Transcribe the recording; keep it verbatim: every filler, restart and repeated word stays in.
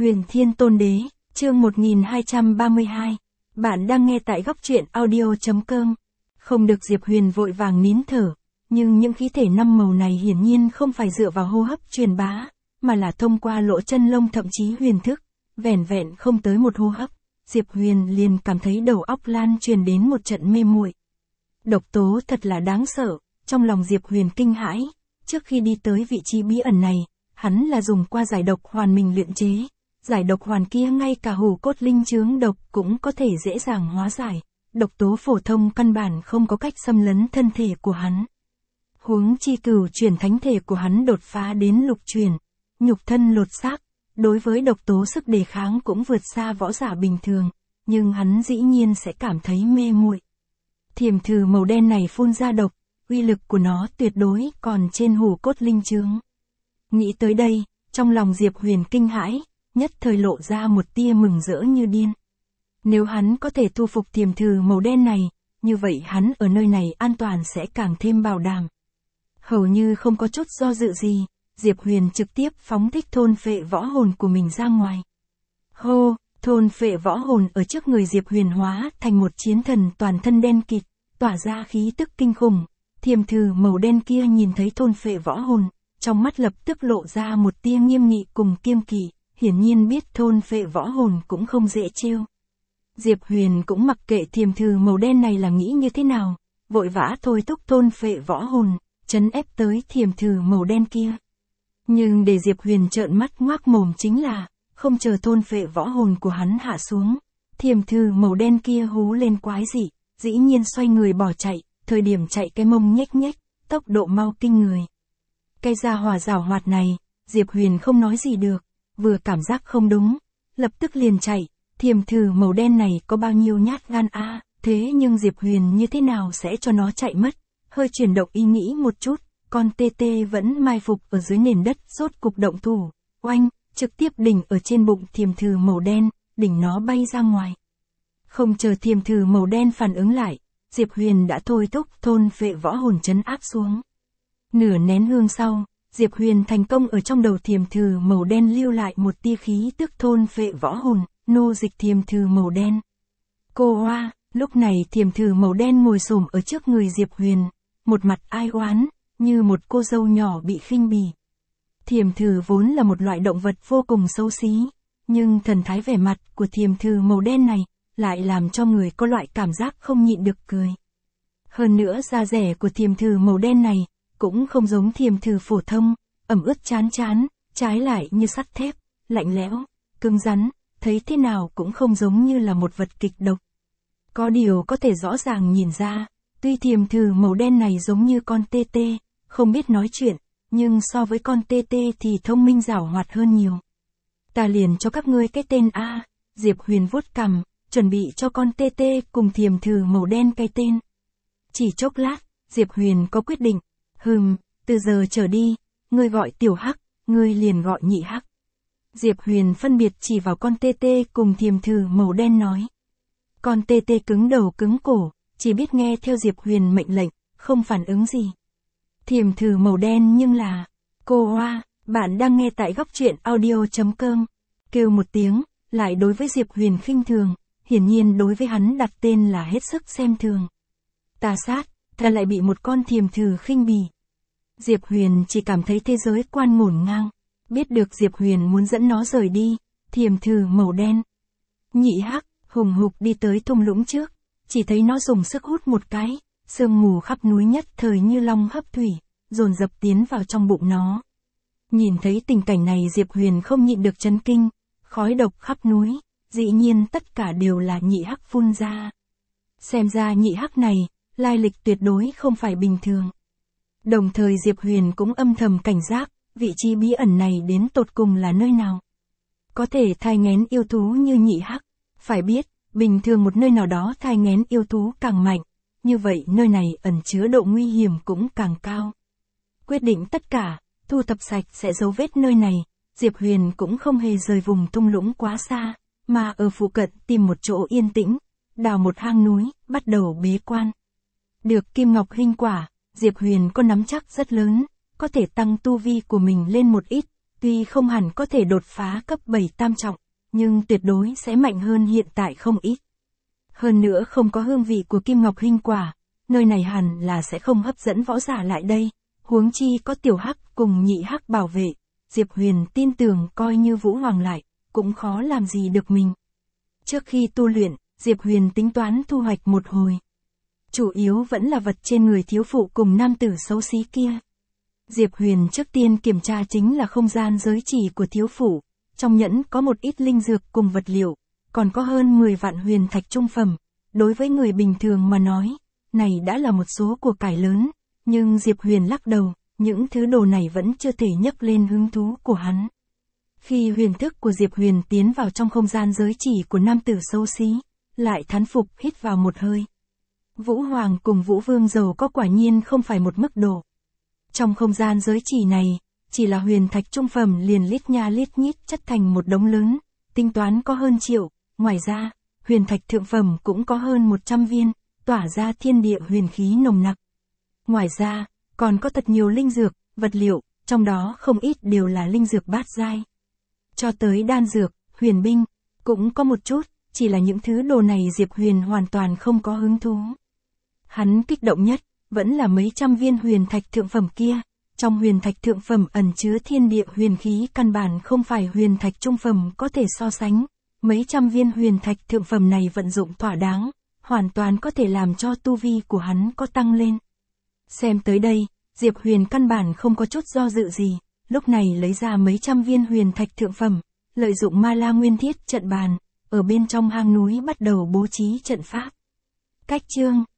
Huyền Thiên Tôn Đế, chương một nghìn hai trăm ba mươi hai. Bạn đang nghe tại góc truyện audio.com. Không được Diệp Huyền vội vàng nín thở, nhưng những khí thể năm màu này hiển nhiên không phải dựa vào hô hấp truyền bá, mà là thông qua lỗ chân lông thậm chí huyền thức. Vẻn vẹn không tới một hô hấp, Diệp Huyền liền cảm thấy đầu óc lan truyền đến một trận mê muội. Độc tố thật là đáng sợ, trong lòng Diệp Huyền kinh hãi. Trước khi đi tới vị trí bí ẩn này, hắn là dùng qua giải độc hoàn mình luyện chế. Giải độc hoàn kia ngay cả hủ cốt linh chướng độc cũng có thể dễ dàng hóa giải. Độc tố phổ thông căn bản không có cách xâm lấn thân thể của hắn. Huống chi cửu chuyển thánh thể của hắn đột phá đến lục chuyển, nhục thân lột xác, đối với độc tố sức đề kháng cũng vượt xa võ giả bình thường, nhưng hắn dĩ nhiên sẽ cảm thấy mê muội. Thiềm thử màu đen này phun ra độc, uy lực của nó tuyệt đối còn trên hủ cốt linh chướng. Nghĩ tới đây, trong lòng Diệp Huyền kinh hãi, nhất thời lộ ra một tia mừng rỡ như điên. Nếu hắn có thể thu phục thiềm thử màu đen này, như vậy hắn ở nơi này an toàn sẽ càng thêm bảo đảm. Hầu như không có chút do dự gì, Diệp Huyền trực tiếp phóng thích thôn phệ võ hồn của mình ra ngoài. Hô, thôn phệ võ hồn ở trước người Diệp Huyền hóa thành một chiến thần toàn thân đen kịt, tỏa ra khí tức kinh khủng. Thiềm thử màu đen kia nhìn thấy thôn phệ võ hồn, trong mắt lập tức lộ ra một tia nghiêm nghị cùng kiêng kỵ, hiển nhiên biết thôn phệ võ hồn cũng không dễ trêu. Diệp Huyền cũng mặc kệ thiềm thử màu đen này là nghĩ như thế nào, vội vã thôi thúc thôn phệ võ hồn, trấn ép tới thiềm thử màu đen kia. Nhưng để Diệp Huyền trợn mắt ngoác mồm chính là, không chờ thôn phệ võ hồn của hắn hạ xuống, thiềm thử màu đen kia hú lên quái dị, dĩ nhiên xoay người bỏ chạy, thời điểm chạy cái mông nhếch nhếch, tốc độ mau kinh người. Cái gia hỏa giảo hoạt này, Diệp Huyền không nói gì được, vừa cảm giác không đúng, lập tức liền chạy. Thiềm thử màu đen này có bao nhiêu nhát gan a, à, thế nhưng Diệp Huyền như thế nào sẽ cho nó chạy mất? Hơi chuyển động ý nghĩ một chút, con tê tê vẫn mai phục ở dưới nền đất, rốt cục động thủ, oanh, trực tiếp đỉnh ở trên bụng thiềm thử màu đen, đỉnh nó bay ra ngoài. Không chờ thiềm thử màu đen phản ứng lại, Diệp Huyền đã thôi thúc thôn phệ võ hồn trấn áp xuống. Nửa nén hương sau, Diệp Huyền thành công ở trong đầu thiềm thử màu đen lưu lại một tia khí tức thôn phệ võ hồn, nô dịch thiềm thử màu đen. Cô hoa, lúc này thiềm thử màu đen ngồi xổm ở trước người Diệp Huyền, một mặt ai oán, như một cô dâu nhỏ bị khinh bỉ. Thiềm thử vốn là một loại động vật vô cùng xấu xí, nhưng thần thái vẻ mặt của thiềm thử màu đen này, lại làm cho người có loại cảm giác không nhịn được cười. Hơn nữa da rẻ của thiềm thử màu đen này, cũng không giống thiềm thử phổ thông, ẩm ướt chán chán, trái lại như sắt thép, lạnh lẽo, cứng rắn, thấy thế nào cũng không giống như là một vật kịch độc. Có điều có thể rõ ràng nhìn ra, tuy thiềm thử màu đen này giống như con tê tê, không biết nói chuyện, nhưng so với con tê tê thì thông minh giảo hoạt hơn nhiều. Ta liền cho các ngươi cái tên A, Diệp Huyền vuốt cằm, chuẩn bị cho con tê tê cùng thiềm thử màu đen cái tên. Chỉ chốc lát, Diệp Huyền có quyết định, hừm, từ giờ trở đi, ngươi gọi tiểu hắc, ngươi liền gọi nhị hắc. Diệp Huyền phân biệt chỉ vào con tê tê cùng thiềm thử màu đen nói. Con tê tê cứng đầu cứng cổ, chỉ biết nghe theo Diệp Huyền mệnh lệnh, không phản ứng gì. Thiềm thử màu đen nhưng là, cô hoa, bạn đang nghe tại góc truyện audio.com, kêu một tiếng, lại đối với Diệp Huyền khinh thường, hiển nhiên đối với hắn đặt tên là hết sức xem thường. Ta sát, ta lại bị một con thiềm thử khinh bỉ. Diệp Huyền chỉ cảm thấy thế giới quan ngổn ngang. Biết được Diệp Huyền muốn dẫn nó rời đi, thiềm thử màu đen. Nhị hắc, hùng hục đi tới thung lũng trước, chỉ thấy nó dùng sức hút một cái, sương mù khắp núi nhất thời như long hấp thủy, dồn dập tiến vào trong bụng nó. Nhìn thấy tình cảnh này Diệp Huyền không nhịn được chấn kinh, khói độc khắp núi, dĩ nhiên tất cả đều là nhị hắc phun ra. Xem ra nhị hắc này, lai lịch tuyệt đối không phải bình thường. Đồng thời Diệp Huyền cũng âm thầm cảnh giác, vị trí bí ẩn này đến tột cùng là nơi nào? Có thể thai nghén yêu thú như nhị hắc, phải biết, bình thường một nơi nào đó thai nghén yêu thú càng mạnh, như vậy nơi này ẩn chứa độ nguy hiểm cũng càng cao. Quyết định tất cả, thu thập sạch sẽ dấu vết nơi này, Diệp Huyền cũng không hề rời vùng thung lũng quá xa, mà ở phụ cận tìm một chỗ yên tĩnh, đào một hang núi, bắt đầu bế quan. Được kim ngọc hinh quả, Diệp Huyền có nắm chắc rất lớn, có thể tăng tu vi của mình lên một ít, Tuy không hẳn có thể đột phá cấp bảy tam trọng, nhưng tuyệt đối sẽ mạnh hơn hiện tại không ít. Hơn nữa không có hương vị của kim ngọc hinh quả, nơi này hẳn là sẽ không hấp dẫn võ giả lại đây, huống chi có tiểu hắc cùng nhị hắc bảo vệ, Diệp Huyền tin tưởng coi như Vũ Hoàng lại, cũng khó làm gì được mình. Trước khi tu luyện, Diệp Huyền tính toán thu hoạch một hồi. Chủ yếu vẫn là vật trên người thiếu phụ cùng nam tử xấu xí kia. Diệp Huyền trước tiên kiểm tra chính là không gian giới chỉ của thiếu phụ, trong nhẫn có một ít linh dược cùng vật liệu, còn có hơn mười vạn huyền thạch trung phẩm. Đối với người bình thường mà nói, này đã là một số của cải lớn, nhưng Diệp Huyền lắc đầu, những thứ đồ này vẫn chưa thể nhấc lên hứng thú của hắn. Khi huyền thức của Diệp Huyền tiến vào trong không gian giới chỉ của nam tử xấu xí, lại thán phục hít vào một hơi. Vũ Hoàng cùng Vũ Vương giàu có quả nhiên không phải một mức độ. Trong không gian giới chỉ này, chỉ là huyền thạch trung phẩm liền lít nha lít nhít chất thành một đống lớn, tính toán có hơn triệu, ngoài ra, huyền thạch thượng phẩm cũng có hơn một trăm viên, tỏa ra thiên địa huyền khí nồng nặc. Ngoài ra, còn có thật nhiều linh dược, vật liệu, trong đó không ít đều là linh dược bát giai. Cho tới đan dược, huyền binh, cũng có một chút, chỉ là những thứ đồ này Diệp Huyền hoàn toàn không có hứng thú. Hắn kích động nhất, vẫn là mấy trăm viên huyền thạch thượng phẩm kia. Trong huyền thạch thượng phẩm ẩn chứa thiên địa huyền khí căn bản không phải huyền thạch trung phẩm có thể so sánh. Mấy trăm viên huyền thạch thượng phẩm này vận dụng thỏa đáng, hoàn toàn có thể làm cho tu vi của hắn có tăng lên. Xem tới đây, Diệp Huyền căn bản không có chút do dự gì, lúc này lấy ra mấy trăm viên huyền thạch thượng phẩm, lợi dụng ma la nguyên thiết trận bàn, ở bên trong hang núi bắt đầu bố trí trận pháp. Cách chương